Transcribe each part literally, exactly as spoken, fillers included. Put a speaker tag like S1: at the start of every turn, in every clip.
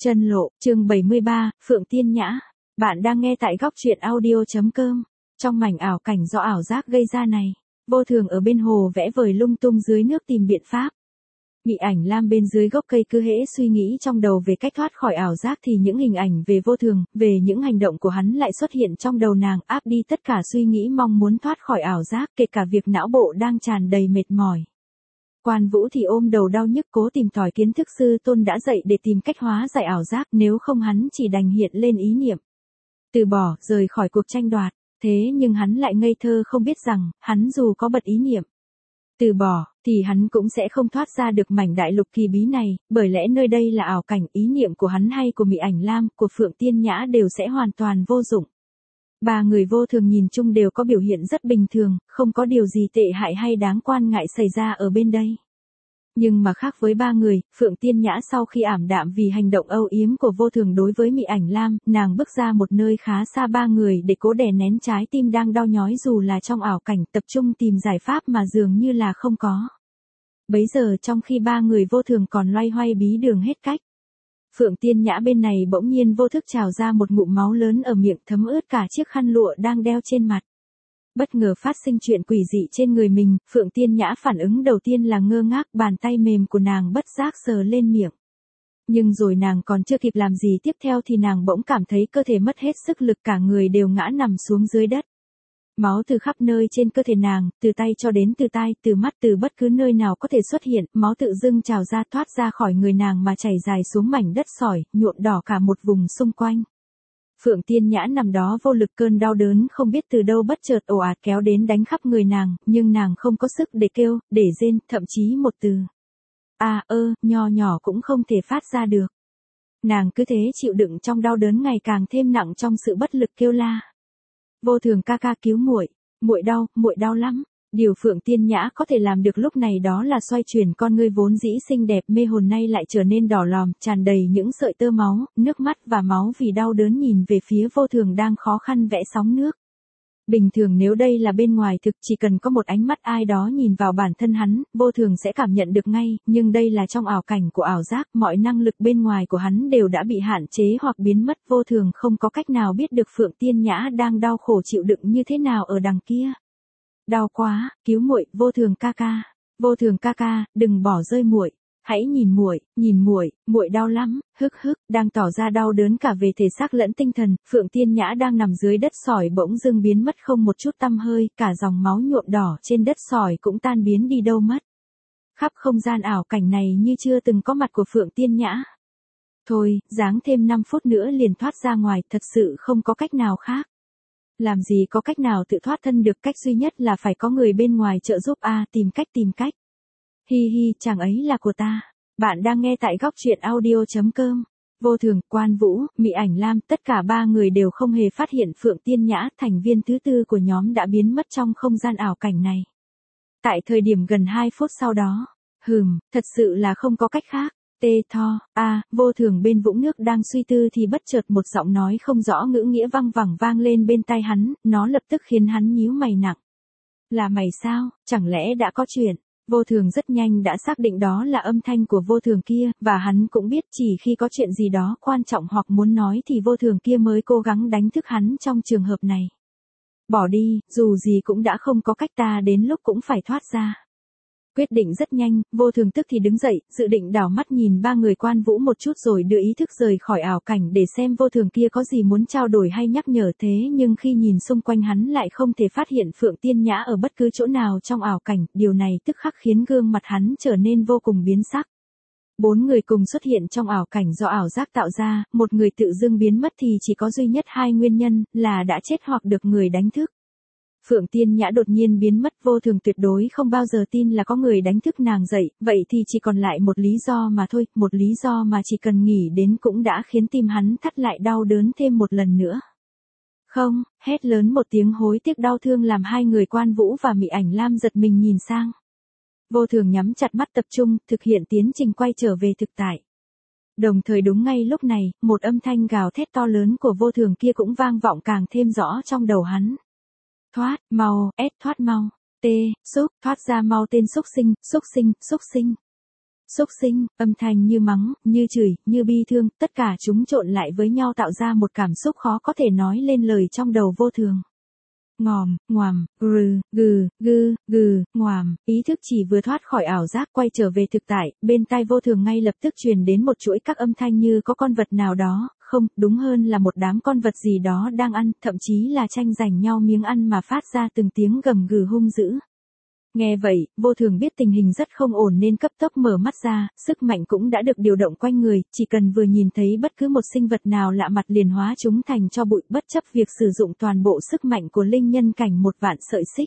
S1: Chân lộ, chương bảy mươi ba, Phượng Tiên Nhã. Bạn đang nghe tại góc truyện audio.com. Trong mảnh ảo cảnh do ảo giác gây ra này, Vô Thường ở bên hồ vẽ vời lung tung dưới nước tìm biện pháp. Mị Ảnh Lam bên dưới gốc cây cứ hễ suy nghĩ trong đầu về cách thoát khỏi ảo giác thì những hình ảnh về Vô Thường, về những hành động của hắn lại xuất hiện trong đầu nàng, áp đi tất cả suy nghĩ mong muốn thoát khỏi ảo giác, kể cả việc não bộ đang tràn đầy mệt mỏi. Quan Vũ thì ôm đầu đau nhức cố tìm tòi kiến thức sư tôn đã dạy để tìm cách hóa giải ảo giác, nếu không hắn chỉ đành hiện lên ý niệm từ bỏ, rời khỏi cuộc tranh đoạt. Thế nhưng hắn lại ngây thơ không biết rằng, hắn dù có bật ý niệm từ bỏ, thì hắn cũng sẽ không thoát ra được mảnh đại lục kỳ bí này, bởi lẽ nơi đây là ảo cảnh, ý niệm của hắn hay của Mị Ảnh Lam, của Phượng Tiên Nhã đều sẽ hoàn toàn vô dụng. Ba người Vô Thường nhìn chung đều có biểu hiện rất bình thường, không có điều gì tệ hại hay đáng quan ngại xảy ra ở bên đây. Nhưng mà khác với ba người, Phượng Tiên Nhã sau khi ảm đạm vì hành động âu yếm của Vô Thường đối với Mị Ảnh Lam, nàng bước ra một nơi khá xa ba người để cố đè nén trái tim đang đau nhói dù là trong ảo cảnh, tập trung tìm giải pháp mà dường như là không có. Bấy giờ trong khi ba người Vô Thường còn loay hoay bí đường hết cách, Phượng Tiên Nhã bên này bỗng nhiên vô thức trào ra một ngụm máu lớn ở miệng, thấm ướt cả chiếc khăn lụa đang đeo trên mặt. Bất ngờ phát sinh chuyện quỷ dị trên người mình, Phượng Tiên Nhã phản ứng đầu tiên là ngơ ngác, bàn tay mềm của nàng bất giác sờ lên miệng. Nhưng rồi nàng còn chưa kịp làm gì tiếp theo thì nàng bỗng cảm thấy cơ thể mất hết sức lực, cả người đều ngã nằm xuống dưới đất. Máu từ khắp nơi trên cơ thể nàng, từ tay cho đến từ tai, từ mắt, từ bất cứ nơi nào có thể xuất hiện, máu tự dưng trào ra thoát ra khỏi người nàng mà chảy dài xuống mảnh đất sỏi, nhuộm đỏ cả một vùng xung quanh. Phượng Tiên Nhã nằm đó vô lực, cơn đau đớn không biết từ đâu bất chợt ồ ạt kéo đến đánh khắp người nàng, nhưng nàng không có sức để kêu, để rên, thậm chí một từ a ơ, nho nhỏ cũng không thể phát ra được. Nàng cứ thế chịu đựng trong đau đớn ngày càng thêm nặng trong sự bất lực kêu la. Vô Thường ca ca cứu muội, muội đau, muội đau lắm. Điều Phượng Tiên Nhã có thể làm được lúc này đó là xoay chuyển con ngươi vốn dĩ xinh đẹp mê hồn nay lại trở nên đỏ lòm, tràn đầy những sợi tơ máu, nước mắt và máu vì đau đớn nhìn về phía Vô Thường đang khó khăn vẽ sóng nước. Bình thường nếu đây là bên ngoài thực, chỉ cần có một ánh mắt ai đó nhìn vào bản thân hắn, Vô Thường sẽ cảm nhận được ngay, nhưng đây là trong ảo cảnh của ảo giác, mọi năng lực bên ngoài của hắn đều đã bị hạn chế hoặc biến mất, Vô Thường không có cách nào biết được Phượng Tiên Nhã đang đau khổ chịu đựng như thế nào ở đằng kia. Đau quá, cứu muội, Vô Thường ca ca. Vô Thường ca ca, đừng bỏ rơi muội. Hãy nhìn muội, nhìn muội, muội đau lắm, hức hức, đang tỏ ra đau đớn cả về thể xác lẫn tinh thần, Phượng Tiên Nhã đang nằm dưới đất sỏi bỗng dưng biến mất không một chút tăm hơi, cả dòng máu nhuộm đỏ trên đất sỏi cũng tan biến đi đâu mất. Khắp không gian ảo cảnh này như chưa từng có mặt của Phượng Tiên Nhã. Thôi, giáng thêm năm phút nữa liền thoát ra ngoài, thật sự không có cách nào khác. Làm gì có cách nào tự thoát thân được, cách duy nhất là phải có người bên ngoài trợ giúp a à, tìm cách tìm cách. Hi hi, chàng ấy là của ta. Bạn đang nghe tại góc truyện audio.com. Vô Thường, Quan Vũ, Mị Ảnh Lam, tất cả ba người đều không hề phát hiện Phượng Tiên Nhã, thành viên thứ tư của nhóm đã biến mất trong không gian ảo cảnh này. Tại thời điểm gần hai phút sau đó, hừm, thật sự là không có cách khác. Tê tho, a, à, Vô Thường bên vũng nước đang suy tư thì bất chợt một giọng nói không rõ ngữ nghĩa văng vẳng vang lên bên tai hắn, nó lập tức khiến hắn nhíu mày nặng. Là mày sao, chẳng lẽ đã có chuyện? Vô Thường rất nhanh đã xác định đó là âm thanh của Vô Thường kia, và hắn cũng biết chỉ khi có chuyện gì đó quan trọng hoặc muốn nói thì Vô Thường kia mới cố gắng đánh thức hắn trong trường hợp này. Bỏ đi, dù gì cũng đã không có cách, ta đến lúc cũng phải thoát ra. Quyết định rất nhanh, Vô Thường tức thì đứng dậy, dự định đảo mắt nhìn ba người Quan Vũ một chút rồi đưa ý thức rời khỏi ảo cảnh để xem Vô Thường kia có gì muốn trao đổi hay nhắc nhở, thế nhưng khi nhìn xung quanh hắn lại không thể phát hiện Phượng Tiên Nhã ở bất cứ chỗ nào trong ảo cảnh, điều này tức khắc khiến gương mặt hắn trở nên vô cùng biến sắc. Bốn người cùng xuất hiện trong ảo cảnh do ảo giác tạo ra, một người tự dưng biến mất thì chỉ có duy nhất hai nguyên nhân, là đã chết hoặc được người đánh thức. Phượng Tiên Nhã đột nhiên biến mất, Vô Thường tuyệt đối không bao giờ tin là có người đánh thức nàng dậy, vậy thì chỉ còn lại một lý do mà thôi, một lý do mà chỉ cần nghĩ đến cũng đã khiến tim hắn thắt lại đau đớn thêm một lần nữa. Không, hét lớn một tiếng hối tiếc đau thương làm hai người Quan Vũ và Mị Ảnh Lam giật mình nhìn sang. Vô Thường nhắm chặt mắt tập trung, thực hiện tiến trình quay trở về thực tại. Đồng thời đúng ngay lúc này, một âm thanh gào thét to lớn của Vô Thường kia cũng vang vọng càng thêm rõ trong đầu hắn. Thoát, mau, ép thoát mau. T, xúc, thoát ra mau tên xúc sinh, xúc sinh, xúc sinh. Xúc sinh, âm thanh như mắng, như chửi, như bi thương, tất cả chúng trộn lại với nhau tạo ra một cảm xúc khó có thể nói lên lời trong đầu vô thường. Ngòm, ngoàm, gừ, gừ, gừ, gừ, ngoàm, ý thức chỉ vừa thoát khỏi ảo giác quay trở về thực tại, bên tai vô thường ngay lập tức truyền đến một chuỗi các âm thanh như có con vật nào đó, không, đúng hơn là một đám con vật gì đó đang ăn, thậm chí là tranh giành nhau miếng ăn mà phát ra từng tiếng gầm gừ hung dữ. Nghe vậy, vô thường biết tình hình rất không ổn nên cấp tốc mở mắt ra, sức mạnh cũng đã được điều động quanh người, chỉ cần vừa nhìn thấy bất cứ một sinh vật nào lạ mặt liền hóa chúng thành cho bụi bất chấp việc sử dụng toàn bộ sức mạnh của linh nhân cảnh một vạn sợi xích.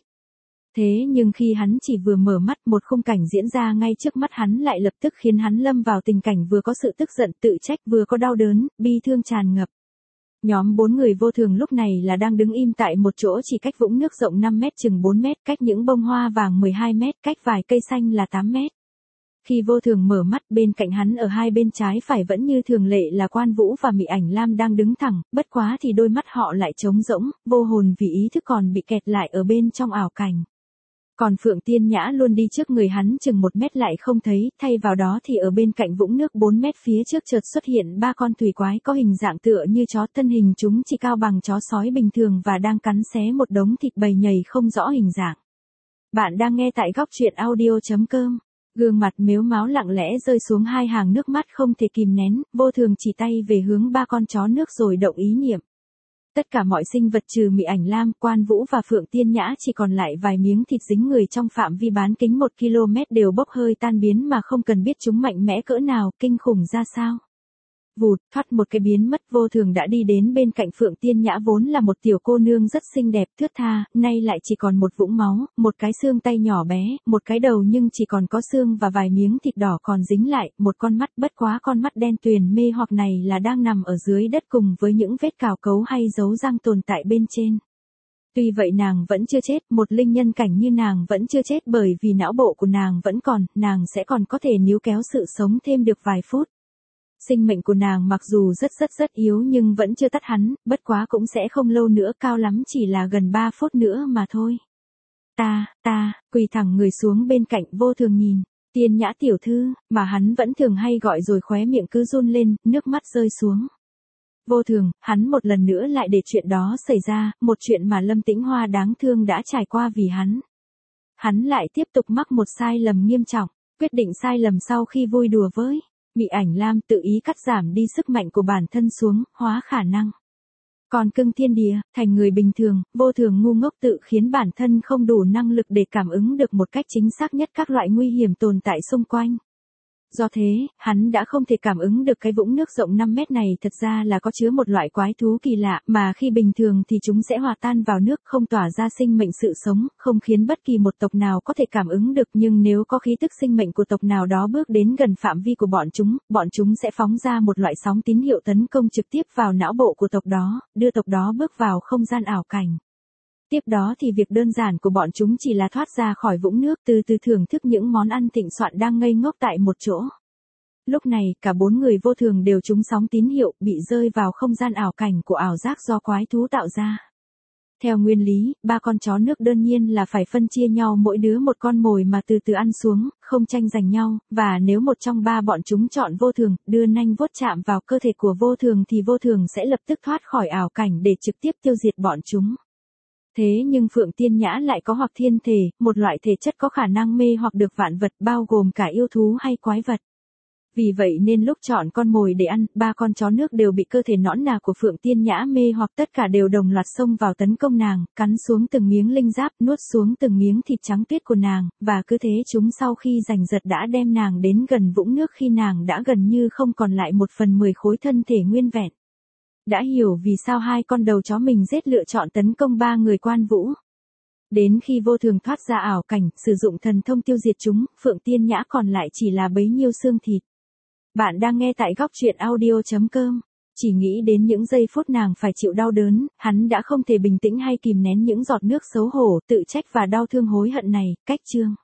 S1: Thế nhưng khi hắn chỉ vừa mở mắt một khung cảnh diễn ra ngay trước mắt hắn lại lập tức khiến hắn lâm vào tình cảnh vừa có sự tức giận tự trách vừa có đau đớn, bi thương tràn ngập. Nhóm bốn người vô thường lúc này là đang đứng im tại một chỗ chỉ cách vũng nước rộng năm mét chừng bốn mét, cách những bông hoa vàng mười hai mét, cách vài cây xanh là tám mét. Khi vô thường mở mắt bên cạnh hắn ở hai bên trái phải vẫn như thường lệ là Quan Vũ và Mị Ảnh Lam đang đứng thẳng, bất quá thì đôi mắt họ lại trống rỗng, vô hồn vì ý thức còn bị kẹt lại ở bên trong ảo cảnh. Còn Phượng Tiên Nhã luôn đi trước người hắn chừng một mét lại không thấy, thay vào đó thì ở bên cạnh vũng nước bốn mét phía trước chợt xuất hiện ba con thủy quái có hình dạng tựa như chó, thân hình chúng chỉ cao bằng chó sói bình thường và đang cắn xé một đống thịt bầy nhầy không rõ hình dạng. Bạn đang nghe tại góc truyện audio chấm com. Gương mặt mếu máo lặng lẽ rơi xuống hai hàng nước mắt không thể kìm nén, vô thường chỉ tay về hướng ba con chó nước rồi động ý niệm. Tất cả mọi sinh vật trừ Mị Ảnh Lam, Quan Vũ và Phượng Tiên Nhã chỉ còn lại vài miếng thịt dính người trong phạm vi bán kính một ki lô mét đều bốc hơi tan biến mà không cần biết chúng mạnh mẽ cỡ nào, kinh khủng ra sao. Vụt, thoát một cái biến mất vô thường đã đi đến bên cạnh Phượng Tiên Nhã vốn là một tiểu cô nương rất xinh đẹp thướt tha, nay lại chỉ còn một vũng máu, một cái xương tay nhỏ bé, một cái đầu nhưng chỉ còn có xương và vài miếng thịt đỏ còn dính lại, một con mắt bất quá con mắt đen tuyền mê hoặc này là đang nằm ở dưới đất cùng với những vết cào cấu hay dấu răng tồn tại bên trên. Tuy vậy nàng vẫn chưa chết, một linh nhân cảnh như nàng vẫn chưa chết bởi vì não bộ của nàng vẫn còn, nàng sẽ còn có thể níu kéo sự sống thêm được vài phút. Sinh mệnh của nàng mặc dù rất rất rất yếu nhưng vẫn chưa tắt hắn, bất quá cũng sẽ không lâu nữa, cao lắm chỉ là gần ba phút nữa mà thôi. Ta, ta, quỳ thẳng người xuống bên cạnh vô thường nhìn, Tiên Nhã tiểu thư, mà hắn vẫn thường hay gọi rồi khóe miệng cứ run lên, nước mắt rơi xuống. Vô thường, hắn một lần nữa lại để chuyện đó xảy ra, một chuyện mà Lâm Tĩnh Hoa đáng thương đã trải qua vì hắn. Hắn lại tiếp tục mắc một sai lầm nghiêm trọng, quyết định sai lầm sau khi vui đùa với Mị Ảnh Lam tự ý cắt giảm đi sức mạnh của bản thân xuống, hóa khả năng. Còn cưng thiên địa, thành người bình thường, vô thường ngu ngốc tự khiến bản thân không đủ năng lực để cảm ứng được một cách chính xác nhất các loại nguy hiểm tồn tại xung quanh. Do thế, hắn đã không thể cảm ứng được cái vũng nước rộng năm mét này thật ra là có chứa một loại quái thú kỳ lạ mà khi bình thường thì chúng sẽ hòa tan vào nước không tỏa ra sinh mệnh sự sống, không khiến bất kỳ một tộc nào có thể cảm ứng được nhưng nếu có khí tức sinh mệnh của tộc nào đó bước đến gần phạm vi của bọn chúng, bọn chúng sẽ phóng ra một loại sóng tín hiệu tấn công trực tiếp vào não bộ của tộc đó, đưa tộc đó bước vào không gian ảo cảnh. Tiếp đó thì việc đơn giản của bọn chúng chỉ là thoát ra khỏi vũng nước từ từ thưởng thức những món ăn thịnh soạn đang ngây ngốc tại một chỗ. Lúc này, cả bốn người vô thường đều trúng sóng tín hiệu, bị rơi vào không gian ảo cảnh của ảo giác do quái thú tạo ra. Theo nguyên lý, ba con chó nước đơn nhiên là phải phân chia nhau mỗi đứa một con mồi mà từ từ ăn xuống, không tranh giành nhau, và nếu một trong ba bọn chúng chọn vô thường, đưa nanh vuốt chạm vào cơ thể của vô thường thì vô thường sẽ lập tức thoát khỏi ảo cảnh để trực tiếp tiêu diệt bọn chúng. Thế nhưng Phượng Tiên Nhã lại có hoặc thiên thể, một loại thể chất có khả năng mê hoặc được vạn vật bao gồm cả yêu thú hay quái vật. Vì vậy nên lúc chọn con mồi để ăn, ba con chó nước đều bị cơ thể nõn nà của Phượng Tiên Nhã mê hoặc tất cả đều đồng loạt xông vào tấn công nàng, cắn xuống từng miếng linh giáp, nuốt xuống từng miếng thịt trắng tuyết của nàng, và cứ thế chúng sau khi giành giật đã đem nàng đến gần vũng nước khi nàng đã gần như không còn lại một phần mười khối thân thể nguyên vẹn. Đã hiểu vì sao hai con đầu chó mình giết lựa chọn tấn công ba người Quan Vũ. Đến khi vô thường thoát ra ảo cảnh, sử dụng thần thông tiêu diệt chúng, Phượng Tiên Nhã còn lại chỉ là bấy nhiêu xương thịt. Bạn đang nghe tại góc truyện audio chấm com. Chỉ nghĩ đến những giây phút nàng phải chịu đau đớn, hắn đã không thể bình tĩnh hay kìm nén những giọt nước xấu hổ, tự trách và đau thương hối hận này, cách chương.